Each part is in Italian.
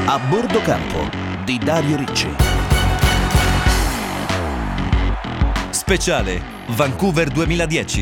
A bordo campo di Dario Ricci. Speciale Vancouver 2010.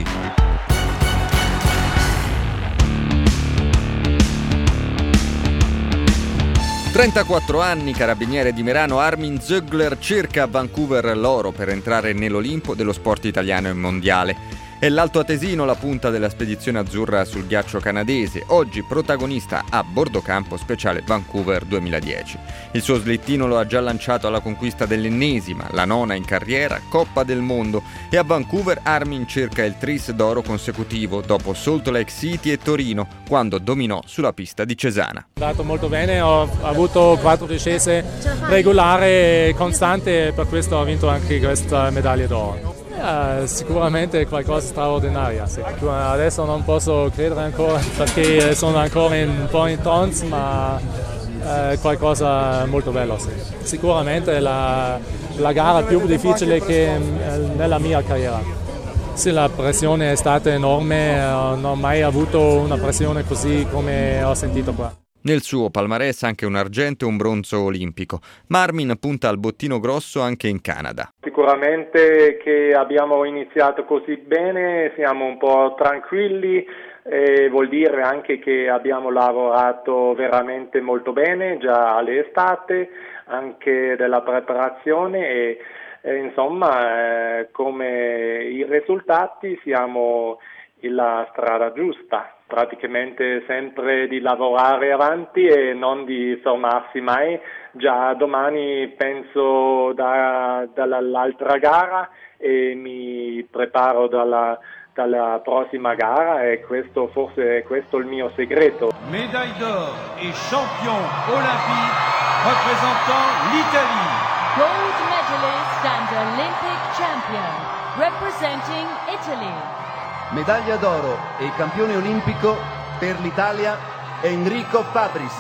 «34 anni, carabiniere di Merano Armin Zögler cerca a Vancouver l'oro per entrare nell'Olimpo dello sport italiano e mondiale. È l'Alto Atesino la punta della spedizione azzurra sul ghiaccio canadese, oggi protagonista a bordo campo speciale Vancouver 2010. Il suo slittino lo ha già lanciato alla conquista dell'ennesima, la nona in carriera, Coppa del Mondo, e a Vancouver Armin cerca il tris d'oro consecutivo dopo Salt Lake City e Torino, quando dominò sulla pista di Cesana. È andato molto bene, ho avuto 4 discese regolari e costanti e per questo ho vinto anche questa medaglia d'oro. Sicuramente qualcosa straordinario, sì. Adesso non posso credere ancora perché sono ancora un po' in trance, ma qualcosa molto bello, sì. Sicuramente la gara più difficile che nella mia carriera. Sì, la pressione è stata enorme, non ho mai avuto una pressione così come ho sentito qua. Nel suo palmarès anche un argento e un bronzo olimpico, ma Armin punta al bottino grosso anche in Canada. Sicuramente che abbiamo iniziato così bene, siamo un po' tranquilli, vuol dire anche che abbiamo lavorato veramente molto bene già all'estate, anche della preparazione e insomma come i risultati siamo la strada giusta. Praticamente sempre di lavorare avanti e non di fermarsi mai. Già domani penso dall'altra gara e mi preparo dalla prossima gara e questo forse è il mio segreto. Médaille d'or et champion olympique représentant l'Italie. Gold medalist and Olympic champion representing Italy. Medaglia d'oro e campione olimpico per l'Italia Enrico Fabris.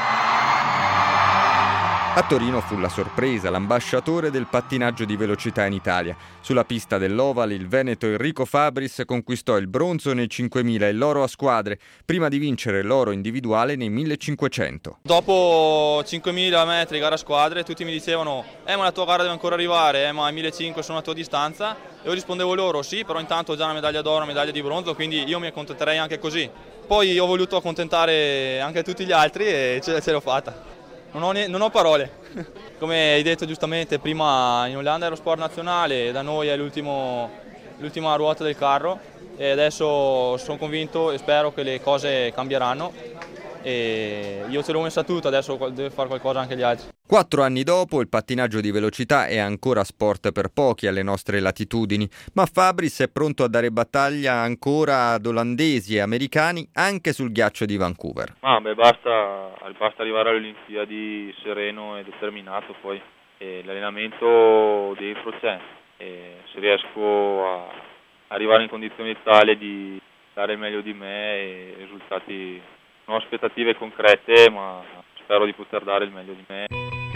A Torino fu la sorpresa, l'ambasciatore del pattinaggio di velocità in Italia. Sulla pista dell'Oval il veneto Enrico Fabris conquistò il bronzo nei 5.000 e l'oro a squadre, prima di vincere l'oro individuale nei 1.500. Dopo 5.000 metri gara a squadre tutti mi dicevano ma la tua gara deve ancora arrivare, ma a 1.500 sono a tua distanza. E io rispondevo loro sì, però intanto ho già una medaglia d'oro, una medaglia di bronzo, quindi io mi accontenterei anche così. Poi ho voluto accontentare anche tutti gli altri e ce l'ho fatta. Non ho parole. Come hai detto giustamente, prima in Olanda è lo sport nazionale, da noi è l'ultima ruota del carro e adesso sono convinto e spero che le cose cambieranno e io ce l'ho messa tutta, adesso deve fare qualcosa anche gli altri. 4 anni dopo il pattinaggio di velocità è ancora sport per pochi alle nostre latitudini, ma Fabris è pronto a dare battaglia ancora ad olandesi e americani anche sul ghiaccio di Vancouver. Basta arrivare alle Olimpiadi sereno e determinato poi. E l'allenamento dentro c'è e se riesco a arrivare in condizioni tali di dare il meglio di me e risultati, non ho aspettative concrete ma spero di poter dare il meglio di me.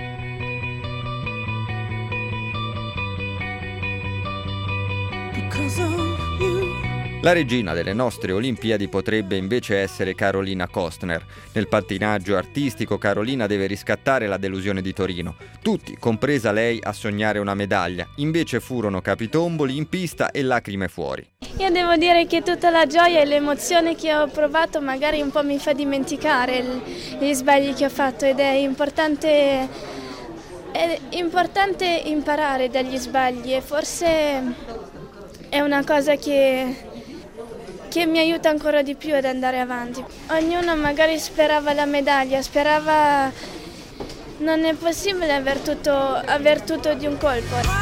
La regina delle nostre Olimpiadi potrebbe invece essere Carolina Kostner. Nel pattinaggio artistico Carolina deve riscattare la delusione di Torino. Tutti, compresa lei, a sognare una medaglia. Invece furono capitomboli in pista e lacrime fuori. Io devo dire che tutta la gioia e l'emozione che ho provato magari un po' mi fa dimenticare gli sbagli che ho fatto ed è importante imparare dagli sbagli e forse è una cosa che mi aiuta ancora di più ad andare avanti. Ognuno magari sperava la medaglia, non è possibile aver tutto di un colpo.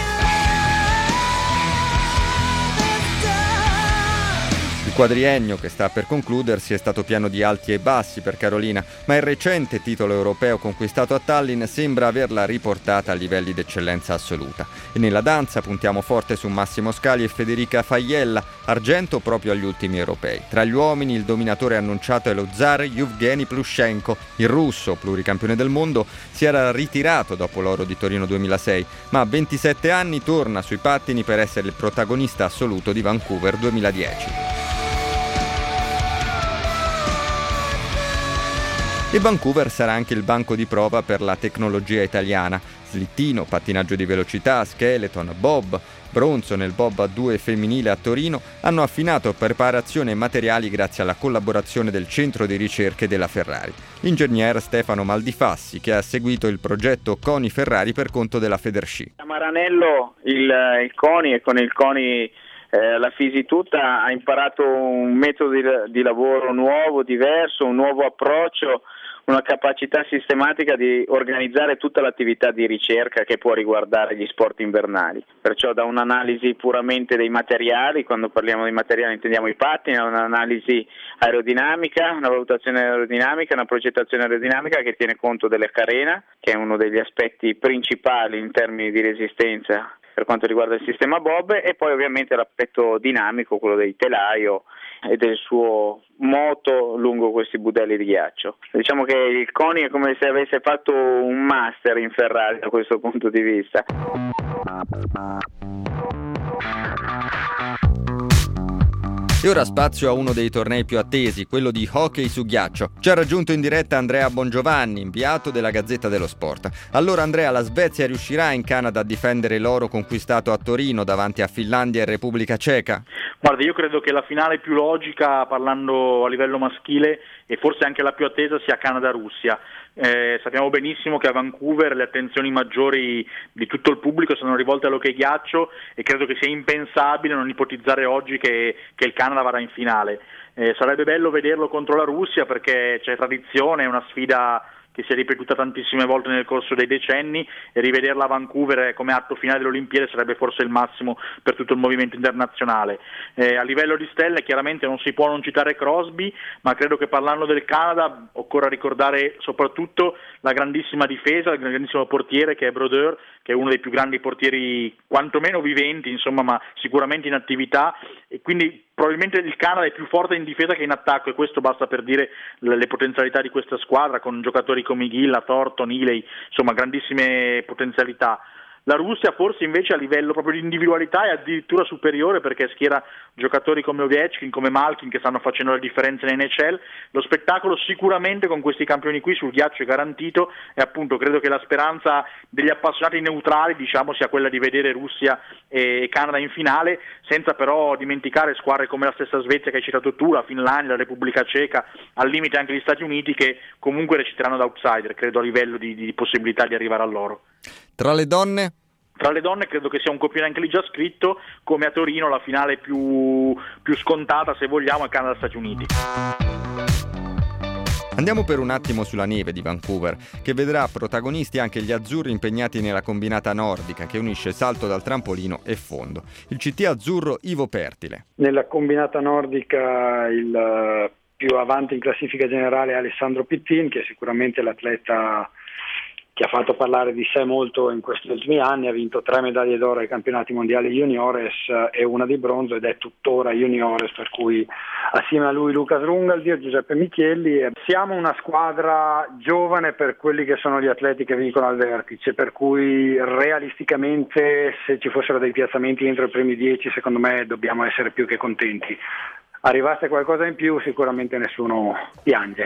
Il quadriennio che sta per concludersi è stato pieno di alti e bassi per Carolina, ma il recente titolo europeo conquistato a Tallinn sembra averla riportata a livelli d'eccellenza assoluta. E nella danza puntiamo forte su Massimo Scali e Federica Faiella, argento proprio agli ultimi europei. Tra gli uomini il dominatore annunciato è lo zar Yevgeny Plushenko. Il russo, pluricampione del mondo, si era ritirato dopo l'oro di Torino 2006, ma a 27 anni torna sui pattini per essere il protagonista assoluto di Vancouver 2010. E Vancouver sarà anche il banco di prova per la tecnologia italiana. Slittino, pattinaggio di velocità, skeleton, bob, bronzo nel bob a 2 femminile a Torino hanno affinato preparazione e materiali grazie alla collaborazione del centro di ricerche della Ferrari. L'ingegner Stefano Maldifassi, che ha seguito il progetto CONI Ferrari per conto della Federsci. A Maranello il CONI e con il CONI la Fisitutta ha imparato un metodo di lavoro nuovo, diverso, un nuovo approccio, una capacità sistematica di organizzare tutta l'attività di ricerca che può riguardare gli sport invernali. Perciò da un'analisi puramente dei materiali, quando parliamo di materiali intendiamo i pattini, a un'analisi aerodinamica, una valutazione aerodinamica, una progettazione aerodinamica che tiene conto della carena, che è uno degli aspetti principali in termini di resistenza per quanto riguarda il sistema bob, e poi ovviamente l'aspetto dinamico, quello del telaio e del suo moto lungo questi budelli di ghiaccio. Diciamo che il CONI è come se avesse fatto un master in Ferrari da questo punto di vista. E ora spazio a uno dei tornei più attesi, quello di hockey su ghiaccio. Ci ha raggiunto in diretta Andrea Bongiovanni, inviato della Gazzetta dello Sport. Allora Andrea, la Svezia riuscirà in Canada a difendere l'oro conquistato a Torino davanti a Finlandia e Repubblica Ceca? Guarda, io credo che la finale più logica, parlando a livello maschile, e forse anche la più attesa, sia Canada-Russia. Sappiamo benissimo che a Vancouver le attenzioni maggiori di tutto il pubblico sono rivolte all'hockey ghiaccio e credo che sia impensabile non ipotizzare oggi che il Canada varrà in finale. Sarebbe bello vederlo contro la Russia perché c'è tradizione, è una sfida che si è ripetuta tantissime volte nel corso dei decenni, e rivederla a Vancouver come atto finale delle Olimpiadi sarebbe forse il massimo per tutto il movimento internazionale. A livello di stelle chiaramente non si può non citare Crosby, ma credo che parlando del Canada occorra ricordare soprattutto la grandissima difesa, il grandissimo portiere che è Brodeur, che è uno dei più grandi portieri quantomeno viventi, insomma, ma sicuramente in attività, e quindi probabilmente il Canada è più forte in difesa che in attacco, e questo basta per dire le potenzialità di questa squadra, con giocatori come Gilla, Thornton, Healy, insomma grandissime potenzialità. La Russia forse invece a livello proprio di individualità è addirittura superiore, perché schiera giocatori come Ovechkin, come Malkin, che stanno facendo le differenze in NHL. Lo spettacolo sicuramente con questi campioni qui sul ghiaccio è garantito, e appunto credo che la speranza degli appassionati neutrali, diciamo, sia quella di vedere Russia e Canada in finale, senza però dimenticare squadre come la stessa Svezia che hai citato tu, la Finlandia, la Repubblica Ceca, al limite anche gli Stati Uniti, che comunque reciteranno da outsider, credo, a livello di possibilità di arrivare all'oro. Tra le donne? Tra le donne credo che sia un copione anche lì già scritto, come a Torino la finale più scontata, se vogliamo, è Canada-Stati Uniti. Andiamo per un attimo sulla neve di Vancouver, che vedrà protagonisti anche gli azzurri impegnati nella combinata nordica che unisce salto dal trampolino e fondo. Il CT azzurro Ivo Pertile. Nella combinata nordica il più avanti in classifica generale è Alessandro Pittin, che è sicuramente l'atleta che ha fatto parlare di sé molto in questi ultimi anni, ha vinto 3 medaglie d'oro ai campionati mondiali juniores e una di bronzo, ed è tuttora juniores, per cui assieme a lui Lucas Rungaldir, Giuseppe Michielli. Siamo una squadra giovane per quelli che sono gli atleti che vincono al vertice, per cui realisticamente se ci fossero dei piazzamenti entro i primi 10, secondo me dobbiamo essere più che contenti. Arrivasse qualcosa in più, sicuramente nessuno piange.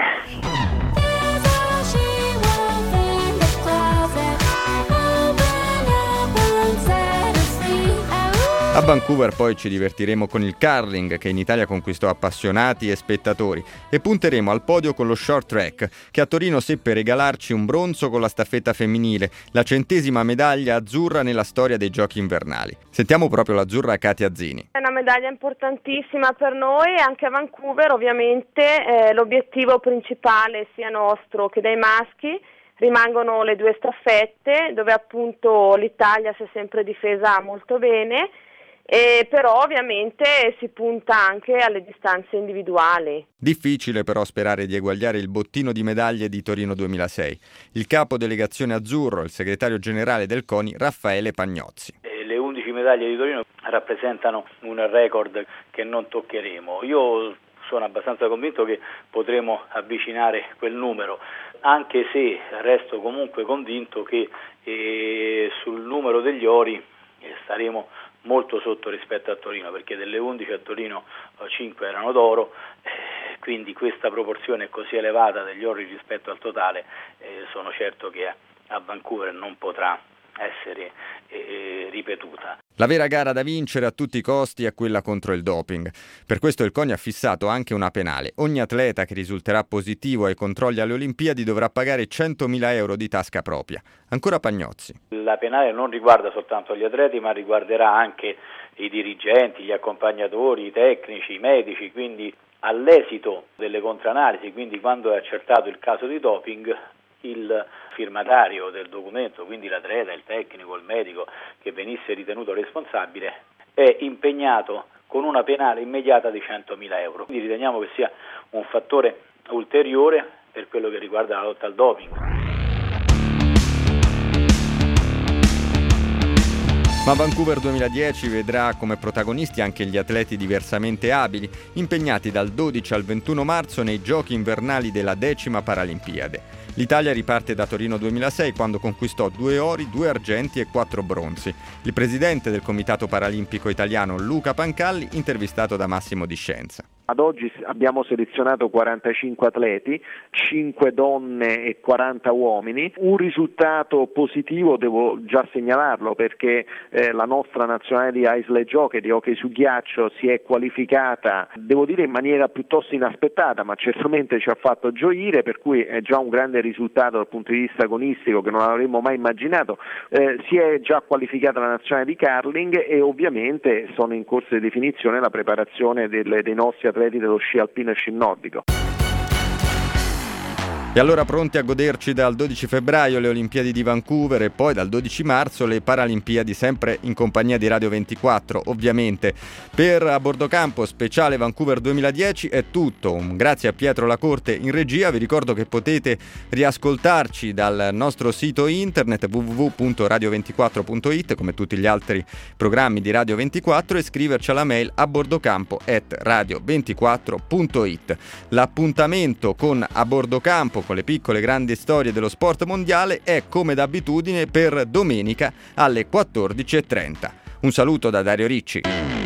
A Vancouver poi ci divertiremo con il curling, che in Italia conquistò appassionati e spettatori, e punteremo al podio con lo short track, che a Torino seppe regalarci un bronzo con la staffetta femminile, la 100ª medaglia azzurra nella storia dei giochi invernali. Sentiamo proprio l'azzurra Katia Zini. È una medaglia importantissima per noi, anche a Vancouver ovviamente. L'obiettivo principale sia nostro che dei maschi. Rimangono le 2 staffette, dove appunto l'Italia si è sempre difesa molto bene, però ovviamente si punta anche alle distanze individuali. Difficile però sperare di eguagliare il bottino di medaglie di Torino 2006. Il capo delegazione azzurro, il segretario generale del CONI, Raffaele Pagnozzi. Le 11 medaglie di Torino rappresentano un record che non toccheremo. Io sono abbastanza convinto che potremo avvicinare quel numero, anche se resto comunque convinto che sul numero degli ori staremo molto sotto rispetto a Torino, perché delle 11 a Torino 5 erano d'oro, quindi questa proporzione così elevata degli ori rispetto al totale sono certo che a Vancouver non potrà essere ripetuta. La vera gara da vincere a tutti i costi è quella contro il doping. Per questo il CONI ha fissato anche una penale. Ogni atleta che risulterà positivo ai controlli alle Olimpiadi dovrà pagare 100.000 euro di tasca propria. Ancora Pagnozzi. La penale non riguarda soltanto gli atleti, ma riguarderà anche i dirigenti, gli accompagnatori, i tecnici, i medici, quindi all'esito delle contraanalisi, quindi quando è accertato il caso di doping, il firmatario del documento, quindi l'atleta, il tecnico, il medico che venisse ritenuto responsabile, è impegnato con una penale immediata di 100.000 euro. Quindi riteniamo che sia un fattore ulteriore per quello che riguarda la lotta al doping. Ma Vancouver 2010 vedrà come protagonisti anche gli atleti diversamente abili, impegnati dal 12 al 21 marzo nei Giochi invernali della 10ª Paralimpiade. L'Italia riparte da Torino 2006 quando conquistò 2 ori, 2 argenti e 4 bronzi. Il presidente del Comitato Paralimpico Italiano Luca Pancalli, intervistato da Massimo Di Scienza. Ad oggi abbiamo selezionato 45 atleti, 5 donne e 40 uomini. Un risultato positivo devo già segnalarlo perché la nostra nazionale di ice sledge hockey, di hockey su ghiaccio, si è qualificata, devo dire in maniera piuttosto inaspettata, ma certamente ci ha fatto gioire, per cui è già un grande risultato dal punto di vista agonistico che non avremmo mai immaginato. Si è già qualificata la nazionale di curling e ovviamente sono in corso di definizione la preparazione dei nostri atleti dello sci alpino e sci nordico. E allora pronti a goderci dal 12 febbraio le Olimpiadi di Vancouver e poi dal 12 marzo le Paralimpiadi, sempre in compagnia di Radio 24, ovviamente. Per A Bordo Campo speciale Vancouver 2010 è tutto. Grazie a Pietro Lacorte in regia. Vi ricordo che potete riascoltarci dal nostro sito internet www.radio24.it, come tutti gli altri programmi di Radio 24, e scriverci alla mail abordocampo@radio24.it. L'appuntamento con A Bordo Campo, con le piccole grandi storie dello sport mondiale, è come d'abitudine per domenica alle 14:30. Un saluto da Dario Ricci.